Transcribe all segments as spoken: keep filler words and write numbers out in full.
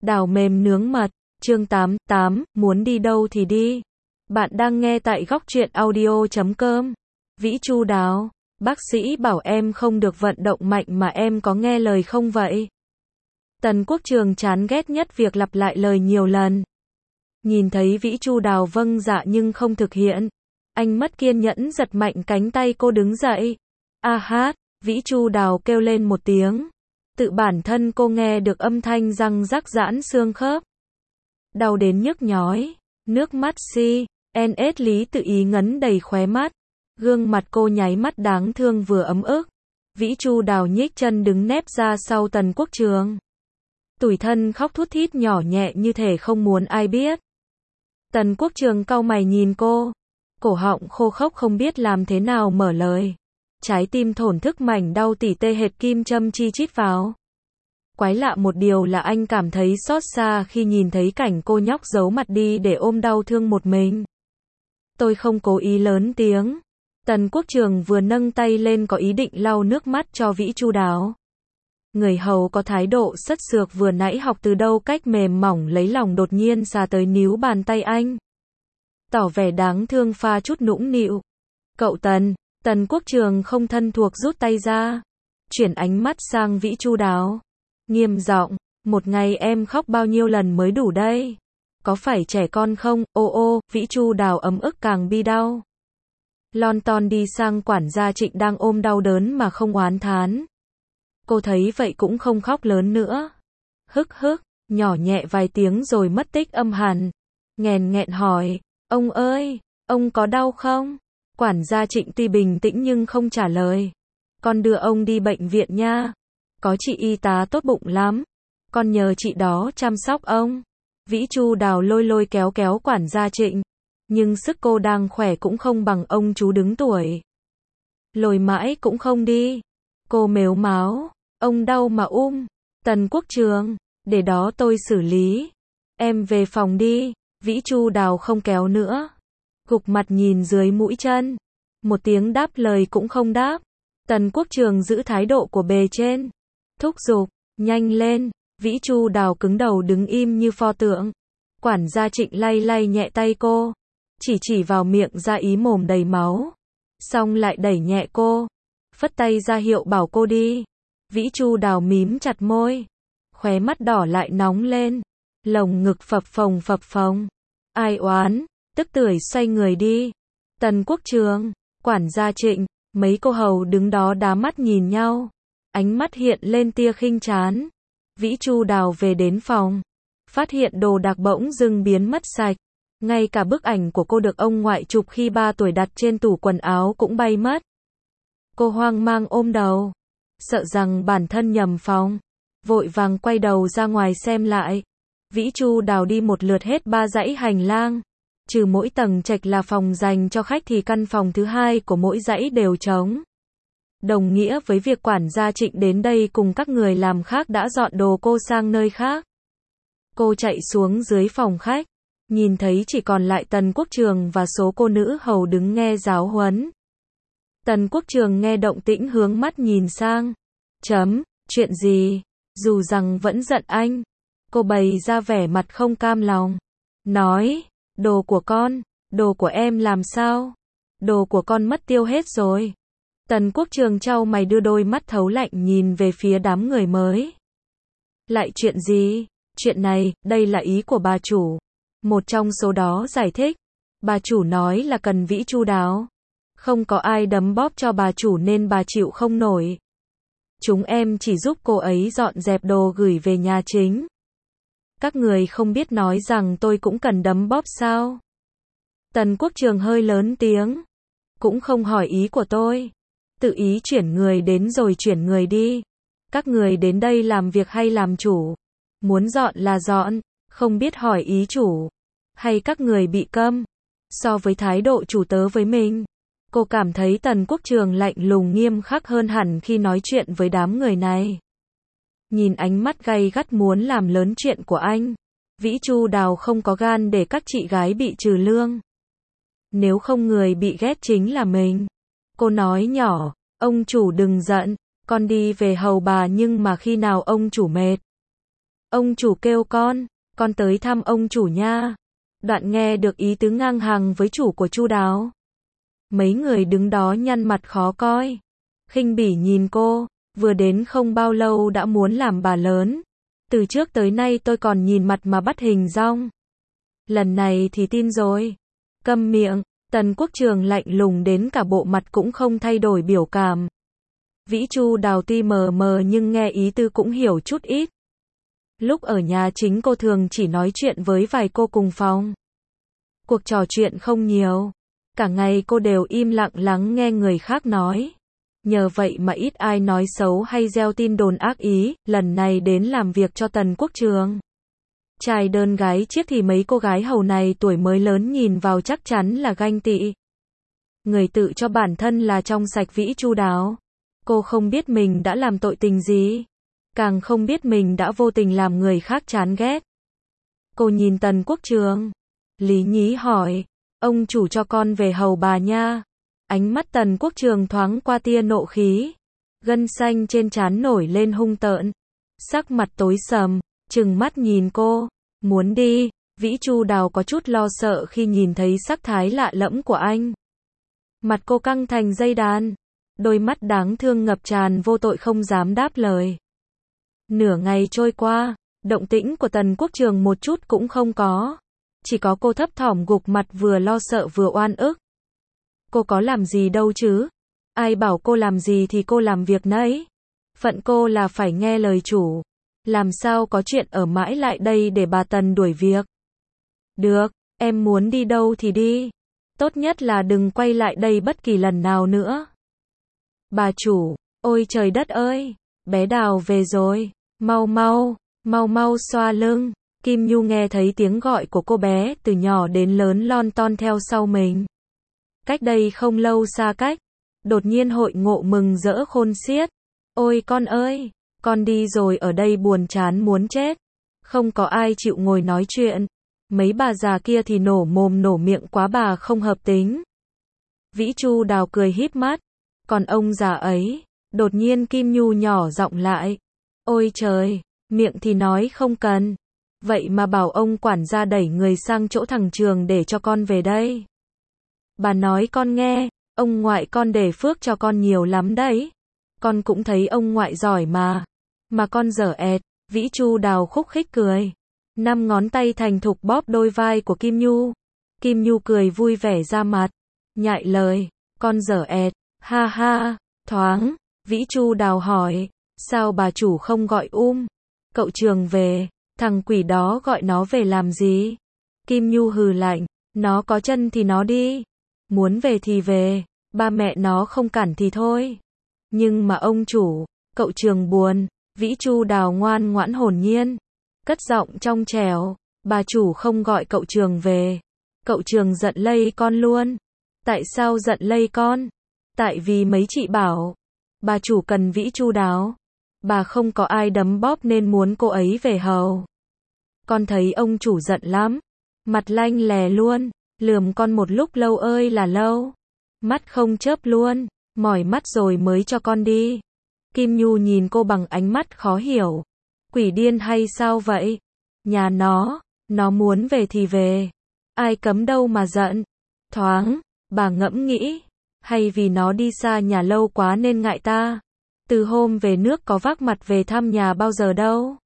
Đào mềm nướng mật, chương tám, tám, muốn đi đâu thì đi. Bạn đang nghe tại góc truyện audio chấm com. Vĩ Chu Đào, bác sĩ bảo em không được vận động mạnh mà em có nghe lời không vậy? Tần Quốc Trường chán ghét nhất việc lặp lại lời nhiều lần. Nhìn thấy Vĩ Chu Đào vâng dạ nhưng không thực hiện, anh mất kiên nhẫn giật mạnh cánh tay cô đứng dậy. A hát, Vĩ Chu Đào kêu lên một tiếng. Tự bản thân cô nghe được âm thanh răng rắc giãn xương khớp. Đau đến nhức nhói, nước mắt si, en ết Lý Tự Ý ngấn đầy khóe mắt. Gương mặt cô nháy mắt đáng thương vừa ấm ức. Vĩ Chu Đào nhích chân đứng nép ra sau Tần Quốc Trường. Tủi thân khóc thút thít nhỏ nhẹ như thể không muốn ai biết. Tần Quốc Trường cau mày nhìn cô. Cổ họng khô khốc không biết làm thế nào mở lời. Trái tim thổn thức mảnh đau tỉ tê hệt kim châm chi chít vào. Quái lạ một điều là anh cảm thấy xót xa khi nhìn thấy cảnh cô nhóc giấu mặt đi để ôm đau thương một mình. Tôi không cố ý lớn tiếng. Tần Quốc Trường vừa nâng tay lên có ý định lau nước mắt cho Vĩ Chu Đào. Người hầu có thái độ sất sược vừa nãy học từ đâu cách mềm mỏng lấy lòng đột nhiên xà tới níu bàn tay anh. Tỏ vẻ đáng thương pha chút nũng nịu. Cậu Tần, Tần Quốc Trường không thân thuộc rút tay ra. Chuyển ánh mắt sang Vĩ Chu Đào. Nghiêm giọng, một ngày em khóc bao nhiêu lần mới đủ đây? Có phải trẻ con không? Ô ô, Vĩ Chu Đào ấm ức càng bi đau. Lon ton đi sang quản gia Trịnh đang ôm đau đớn mà không oán thán. Cô thấy vậy cũng không khóc lớn nữa. Hức hức, nhỏ nhẹ vài tiếng rồi mất tích âm hẳn. Nghèn nghẹn hỏi, ông ơi, ông có đau không? Quản gia Trịnh tuy bình tĩnh nhưng không trả lời. Con đưa ông đi bệnh viện nha. Có chị y tá tốt bụng lắm. Con nhờ chị đó chăm sóc ông. Vĩ Chu Đào lôi lôi kéo kéo quản gia Trịnh. Nhưng sức cô đang khỏe cũng không bằng ông chú đứng tuổi. Lôi mãi cũng không đi. Cô mếu máo. Ông đau mà um. Tần Quốc Trường, để đó tôi xử lý. Em về phòng đi. Vĩ Chu Đào không kéo nữa. Gục mặt nhìn dưới mũi chân. Một tiếng đáp lời cũng không đáp. Tần Quốc Trường giữ thái độ của bề trên. Thúc giục, nhanh lên. Vĩ Chu Đào cứng đầu đứng im như pho tượng. Quản gia Trịnh lay lay nhẹ tay cô. Chỉ chỉ vào miệng ra ý mồm đầy máu. Xong lại đẩy nhẹ cô. Phất tay ra hiệu bảo cô đi. Vĩ Chu Đào mím chặt môi. Khóe mắt đỏ lại nóng lên. Lồng ngực phập phồng phập phồng. Ai oán, tức tưởi xoay người đi. Tần Quốc Trường, quản gia Trịnh, mấy cô hầu đứng đó đá mắt nhìn nhau. Ánh mắt hiện lên tia khinh chán. Vĩ Chu Đào về đến phòng. Phát hiện đồ đạc bỗng dưng biến mất sạch. Ngay cả bức ảnh của cô được ông ngoại chụp khi ba tuổi đặt trên tủ quần áo cũng bay mất. Cô hoang mang ôm đầu. Sợ rằng bản thân nhầm phòng. Vội vàng quay đầu ra ngoài xem lại. Vĩ Chu Đào đi một lượt hết ba dãy hành lang. Trừ mỗi tầng trệt là phòng dành cho khách thì căn phòng thứ hai của mỗi dãy đều trống. Đồng nghĩa với việc quản gia Trịnh đến đây cùng các người làm khác đã dọn đồ cô sang nơi khác. Cô chạy xuống dưới phòng khách. Nhìn thấy chỉ còn lại Tần Quốc Trường và số cô nữ hầu đứng nghe giáo huấn. Tần Quốc Trường nghe động tĩnh hướng mắt nhìn sang. Chấm, chuyện gì? Dù rằng vẫn giận anh. Cô bày ra vẻ mặt không cam lòng. Nói, đồ của con, đồ của em làm sao? Đồ của con mất tiêu hết rồi. Tần Quốc Trường chau mày đưa đôi mắt thấu lạnh nhìn về phía đám người mới. Lại chuyện gì? Chuyện này, đây là ý của bà chủ. Một trong số đó giải thích. Bà chủ nói là cần Vĩ Chu Đào. Không có ai đấm bóp cho bà chủ nên bà chịu không nổi. Chúng em chỉ giúp cô ấy dọn dẹp đồ gửi về nhà chính. Các người không biết nói rằng tôi cũng cần đấm bóp sao? Tần Quốc Trường hơi lớn tiếng. Cũng không hỏi ý của tôi. Tự ý chuyển người đến rồi chuyển người đi. Các người đến đây làm việc hay làm chủ? Muốn dọn là dọn, không biết hỏi ý chủ. Hay các người bị câm? So với thái độ chủ tớ với mình, cô cảm thấy Tần Quốc Trường lạnh lùng nghiêm khắc hơn hẳn khi nói chuyện với đám người này. Nhìn ánh mắt gay gắt muốn làm lớn chuyện của anh, Vĩ Chu Đào không có gan để các chị gái bị trừ lương. Nếu không người bị ghét chính là mình. Cô nói nhỏ, ông chủ đừng giận, con đi về hầu bà nhưng mà khi nào ông chủ mệt. Ông chủ kêu con, con tới thăm ông chủ nha. Đoạn nghe được ý tứ ngang hàng với chủ của Chu Đáo. Mấy người đứng đó nhăn mặt khó coi. Khinh bỉ nhìn cô, vừa đến không bao lâu đã muốn làm bà lớn. Từ trước tới nay tôi còn nhìn mặt mà bắt hình dong. Lần này thì tin rồi. Câm miệng, Tần Quốc Trường lạnh lùng đến cả bộ mặt cũng không thay đổi biểu cảm. Vĩ Chu Đào tuy mờ mờ nhưng nghe ý tư cũng hiểu chút ít. Lúc ở nhà chính cô thường chỉ nói chuyện với vài cô cùng phòng. Cuộc trò chuyện không nhiều. Cả ngày cô đều im lặng lắng nghe người khác nói. Nhờ vậy mà ít ai nói xấu hay gieo tin đồn ác ý, lần này đến làm việc cho Tần Quốc Trường. Trai đơn gái chiếc thì mấy cô gái hầu này tuổi mới lớn nhìn vào chắc chắn là ganh tị. Người tự cho bản thân là trong sạch Vĩ Chu Đáo. Cô không biết mình đã làm tội tình gì. Càng không biết mình đã vô tình làm người khác chán ghét. Cô nhìn Tần Quốc Trường. Lý nhí hỏi, ông chủ cho con về hầu bà nha. Ánh mắt Tần Quốc Trường thoáng qua tia nộ khí. Gân xanh trên trán nổi lên hung tợn. Sắc mặt tối sầm, trừng mắt nhìn cô. Muốn đi. Vĩ Chu Đào có chút lo sợ khi nhìn thấy sắc thái lạ lẫm của anh. Mặt cô căng thành dây đàn. Đôi mắt đáng thương ngập tràn vô tội không dám đáp lời. Nửa ngày trôi qua, động tĩnh của Tần Quốc Trường một chút cũng không có. Chỉ có cô thấp thỏm gục mặt vừa lo sợ vừa oan ức. Cô có làm gì đâu chứ? Ai bảo cô làm gì thì cô làm việc nấy. Phận cô là phải nghe lời chủ. Làm sao có chuyện ở mãi lại đây để bà Tần đuổi việc. Được, em muốn đi đâu thì đi. Tốt nhất là đừng quay lại đây bất kỳ lần nào nữa. Bà chủ, ôi trời đất ơi, bé Đào về rồi, mau mau, mau mau xoa lưng. Kim Nhu nghe thấy tiếng gọi của cô bé từ nhỏ đến lớn lon ton theo sau mình. Cách đây không lâu xa cách, đột nhiên hội ngộ mừng rỡ khôn xiết. Ôi con ơi, con đi rồi ở đây buồn chán muốn chết. Không có ai chịu ngồi nói chuyện. Mấy bà già kia thì nổ mồm nổ miệng quá bà không hợp tính. Vĩ Chu Đào cười híp mắt. Còn ông già ấy, đột nhiên Kim Nhu nhỏ giọng lại. Ôi trời, miệng thì nói không cần. Vậy mà bảo ông quản gia đẩy người sang chỗ thằng Trường để cho con về đây. Bà nói con nghe, ông ngoại con để phước cho con nhiều lắm đấy. Con cũng thấy ông ngoại giỏi mà. Mà con dở ẹt, Vĩ Chu Đào khúc khích cười. Năm ngón tay thành thục bóp đôi vai của Kim Nhu. Kim Nhu cười vui vẻ ra mặt. Nhại lời, con dở ẹt, ha ha, thoáng. Vĩ Chu Đào hỏi, sao bà chủ không gọi um? Cậu Trường về, thằng quỷ đó gọi nó về làm gì? Kim Nhu hừ lạnh, nó có chân thì nó đi. Muốn về thì về, ba mẹ nó không cản thì thôi. Nhưng mà ông chủ, cậu Trường buồn. Vĩ Chu Đào ngoan ngoãn hồn nhiên. Cất giọng trong trẻo, bà chủ không gọi cậu Trường về. Cậu Trường giận lây con luôn. Tại sao giận lây con? Tại vì mấy chị bảo, bà chủ cần Vĩ Chu Đáo. Bà không có ai đấm bóp nên muốn cô ấy về hầu. Con thấy ông chủ giận lắm. Mặt lanh lè luôn, lườm con một lúc lâu ơi là lâu. Mắt không chớp luôn, mỏi mắt rồi mới cho con đi. Kim Nhu nhìn cô bằng ánh mắt khó hiểu. Quỷ điên hay sao vậy? Nhà nó, nó muốn về thì về. Ai cấm đâu mà giận. Thoáng, bà ngẫm nghĩ. Hay vì nó đi xa nhà lâu quá nên ngại ta. Từ hôm về nước có vác mặt về thăm nhà bao giờ đâu.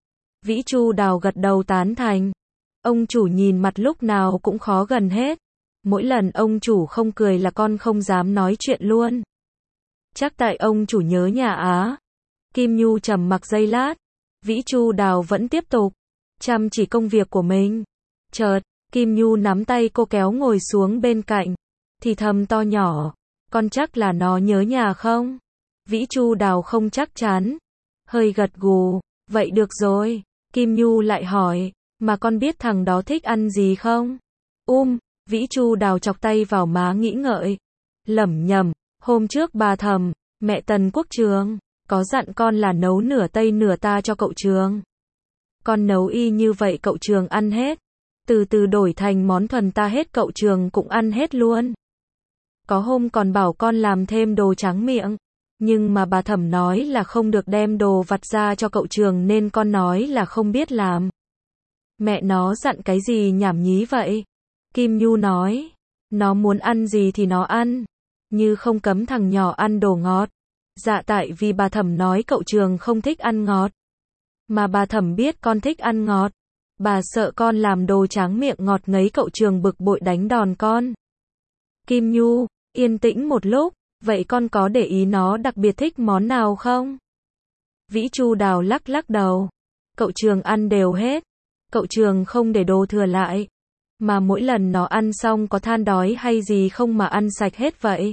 Vĩ Chu Đào gật đầu tán thành. Ông chủ nhìn mặt lúc nào cũng khó gần hết. Mỗi lần ông chủ không cười là con không dám nói chuyện luôn. Chắc tại ông chủ nhớ nhà á. Kim Nhu trầm mặc giây lát. Vĩ Chu Đào vẫn tiếp tục chăm chỉ công việc của mình. Chợt, Kim Nhu nắm tay cô kéo ngồi xuống bên cạnh. Thì thầm to nhỏ. Con chắc là nó nhớ nhà không? Vĩ Chu Đào không chắc chắn. Hơi gật gù. Vậy được rồi. Kim Nhu lại hỏi. Mà con biết thằng đó thích ăn gì không? Um, Vĩ Chu Đào chọc tay vào má nghĩ ngợi. Lẩm nhẩm. Hôm trước bà thầm, mẹ Tần Quốc Trường, có dặn con là nấu nửa Tây nửa ta cho cậu Trường. Con nấu y như vậy cậu Trường ăn hết. Từ từ đổi thành món thuần ta hết cậu Trường cũng ăn hết luôn. Có hôm còn bảo con làm thêm đồ tráng miệng. Nhưng mà bà Thẩm nói là không được đem đồ vặt ra cho cậu Trường nên con nói là không biết làm. Mẹ nó dặn cái gì nhảm nhí vậy? Kim Nhu nói. Nó muốn ăn gì thì nó ăn. Như không cấm thằng nhỏ ăn đồ ngọt. Dạ tại vì bà Thẩm nói cậu Trường không thích ăn ngọt. Mà bà Thẩm biết con thích ăn ngọt. Bà sợ con làm đồ tráng miệng ngọt ngấy cậu Trường bực bội đánh đòn con. Kim Nhu, yên tĩnh một lúc. Vậy con có để ý nó đặc biệt thích món nào không? Vĩ Chu Đào lắc lắc đầu. Cậu Trường ăn đều hết. Cậu Trường không để đồ thừa lại. Mà mỗi lần nó ăn xong có than đói hay gì không mà ăn sạch hết vậy?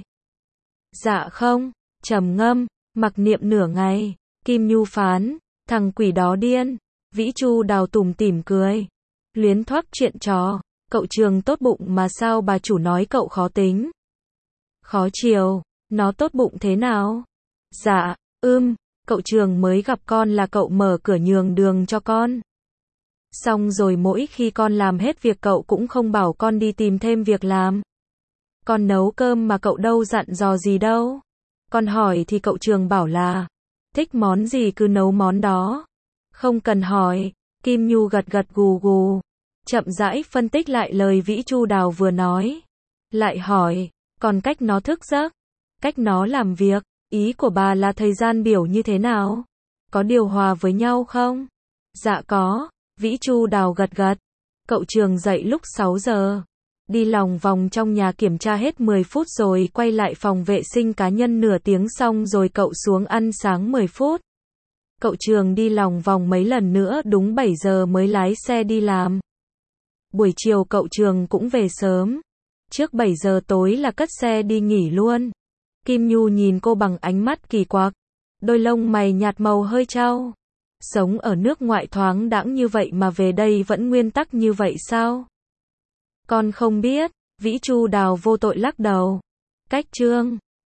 Dạ không. Trầm ngâm, mặc niệm nửa ngày. Kim Nhu phán, thằng quỷ đó điên. Vĩ Chu Đào tủm tỉm cười. Luyến thoát chuyện trò. Cậu Trường tốt bụng mà sao bà chủ nói cậu khó tính? Khó chiều. Nó tốt bụng thế nào? Dạ, ưm, cậu Trường mới gặp con là cậu mở cửa nhường đường cho con. Xong rồi mỗi khi con làm hết việc cậu cũng không bảo con đi tìm thêm việc làm. Con nấu cơm mà cậu đâu dặn dò gì đâu. Con hỏi thì cậu Trường bảo là thích món gì cứ nấu món đó. Không cần hỏi. Kim Nhu gật gật gù gù. Chậm rãi phân tích lại lời Vĩ Chu Đào vừa nói. Lại hỏi, còn cách nó thức giấc? Cách nó làm việc, ý của bà là thời gian biểu như thế nào? Có điều hòa với nhau không? Dạ có. Vĩ Chu Đào gật gật. Cậu Trường dậy lúc sáu giờ. Đi lòng vòng trong nhà kiểm tra hết mười phút rồi quay lại phòng vệ sinh cá nhân nửa tiếng xong rồi cậu xuống ăn sáng mười phút. Cậu Trường đi lòng vòng mấy lần nữa đúng bảy giờ mới lái xe đi làm. Buổi chiều cậu Trường cũng về sớm. Trước bảy giờ tối là cất xe đi nghỉ luôn. Kim Nhu nhìn cô bằng ánh mắt kỳ quặc. Đôi lông mày nhạt màu hơi trao. Sống ở nước ngoại thoáng đãng như vậy mà về đây vẫn nguyên tắc như vậy sao? Con không biết. Vĩ Chu Đào vô tội lắc đầu. Cách Trương.